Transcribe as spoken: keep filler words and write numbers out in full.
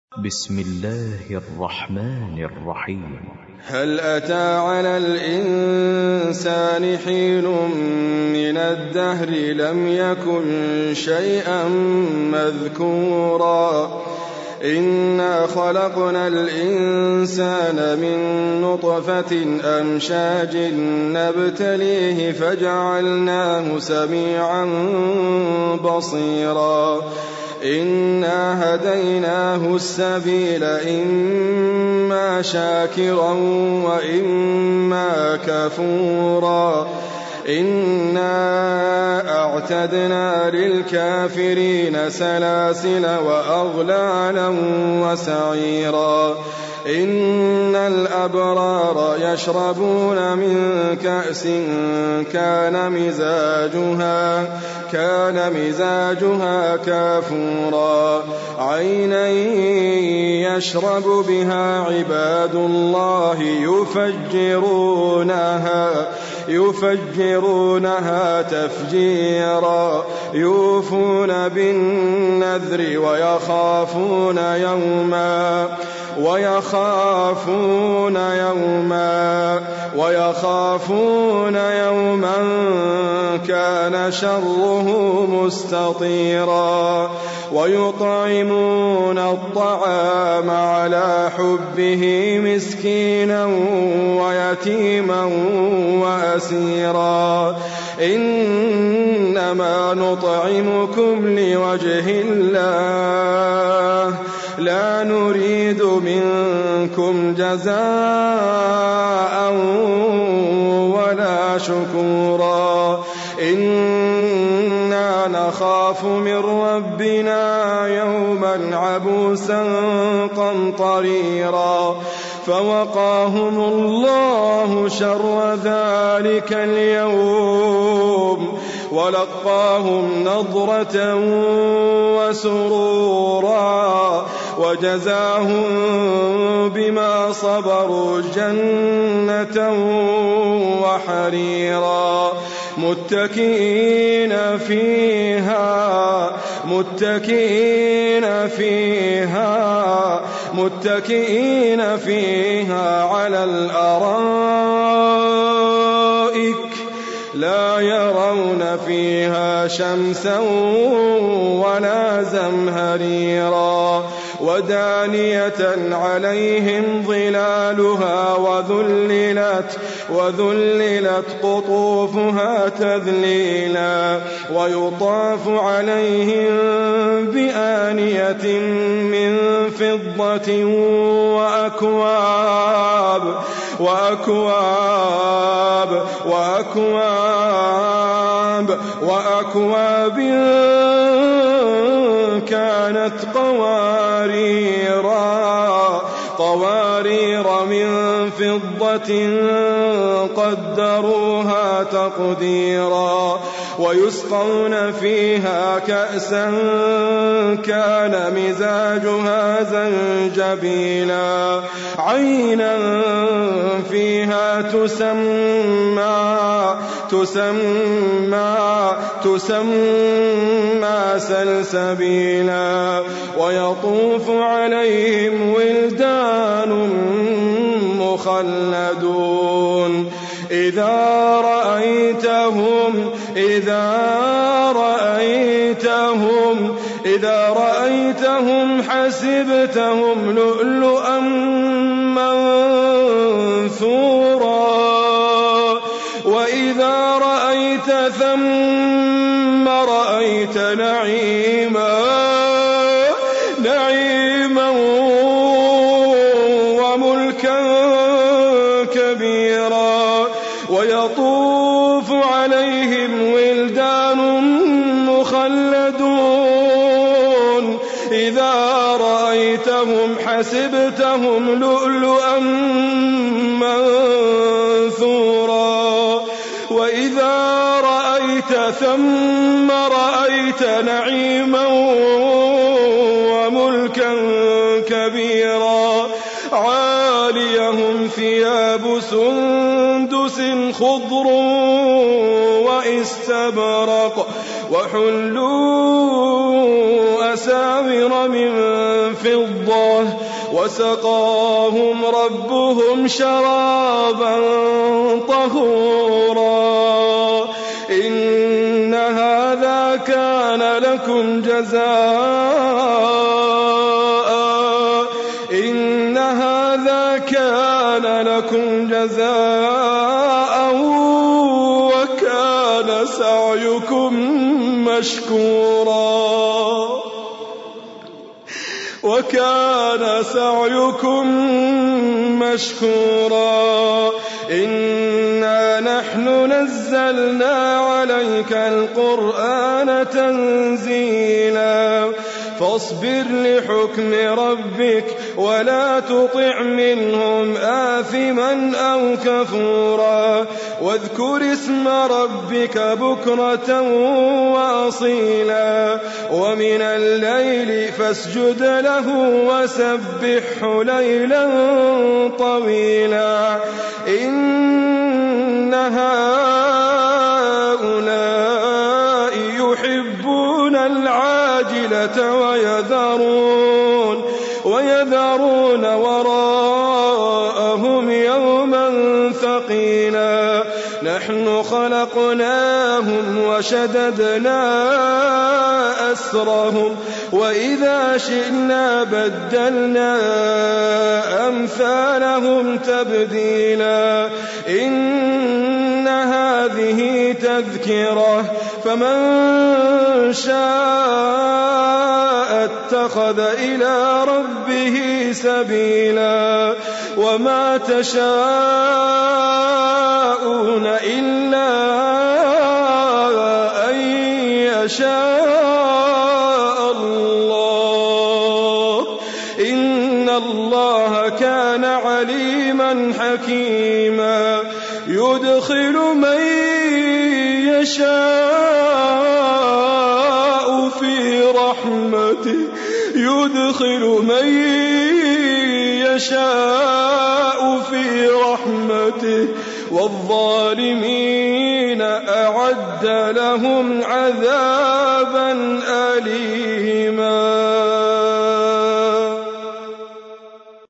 بسم الله الرحمن الرحيم. هل أتى على الإنسان حين من الدهر لم يكن شيئا مذكورا إنا خلقنا الإنسان من نطفة أمشاج نبتليه فجعلناه سميعا بصيرا إنا هديناه السبيل إما شاكرا وإما كفورا إنا أعتدنا للكافرين سلاسل وأغلالا وسعيرا إن الأبرار يشربون من كأس كان مزاجها كان مزاجها كافورا عينا يشرب بها عباد الله يفجرونها يفجرونها تفجيرا يوفون بالنذر ويخافون يوما ويخافون يوما ويخافون يوما كان شره مستطيرا ويطعمون الطعام على حبه مسكينا ويتيما وأسيرا إنما نطعمكم لوجه الله لا نريد منكم جزاء ولا شكورا إنا نخاف من ربنا يوما عبوسا قمطريرا فوقاهم الله شر ذلك اليوم ولقاهم نضرة وسرورا وجزاهم بما صبروا جنة وحريرا متكئين فيها متكئين فيها متكئين فيها على الأرائك لا يرون فيها شمسا ولا زمهريرا ودانية عليهم ظلالها وذللت وذللت قطوفها تذليلا ويطاف عليهم بآنية من فضة وأكواب وأكواب وأكواب وأكواب كانت قواريرا قوارير من فضة قدروها تقديرا ويسقون فيها كأسا كان مزاجها زنجبيلا عينا فيها تسمى تسمى تسمى سلسبيلا ويطوف عليهم ولدان مخلدون إذا رأيتهم إذا رأيتهم إذا رأيتهم حسبتهم لؤلؤا منثورا وإذا رأيت ثم رأيت نعيما نعيما وملكا كبيرا ويطوف عليهم ولدان مخلدون إذا رأيتهم حسبتهم لؤلؤا منثورا وإذا رأيت ثم رأيت نعيما وملكا كبيرا عاليهم ثياب سندس خضر واستبرق وحلوا أساور من فضة وسقاهم ربهم شرابا طهورا إن هذا كان لكم جزاء إن هذا كان لكم جزاء وكان سعيكم مشكورا وكان سعيكم مشكورا إنا نحن نزلنا عليك القرآن تنزيلا فاصبر لحكم ربك ولا تطع منهم آثما أو كفورا واذكر اسم ربك بكرة وأصيلا ومن الليل فاسجد له وسبحه ليلا طويلا إن هؤلاء يحبون العاجلة ويذرون ويذرون وراءهم يوما ثقيلا نحن خلقناهم وشددنا أسرهم وإذا شئنا بدلنا أمثالهم تبديلا إن هذه تذكرة فمن شاء اتخذ إلى ربه سبيلا وما تشاءون إلا أن يشاء الله إن الله كان عليما حكيما يدخل من يشاء في رحمته يدخل من يشاء في رحمته والظالمين أعد لهم عذابا أليما.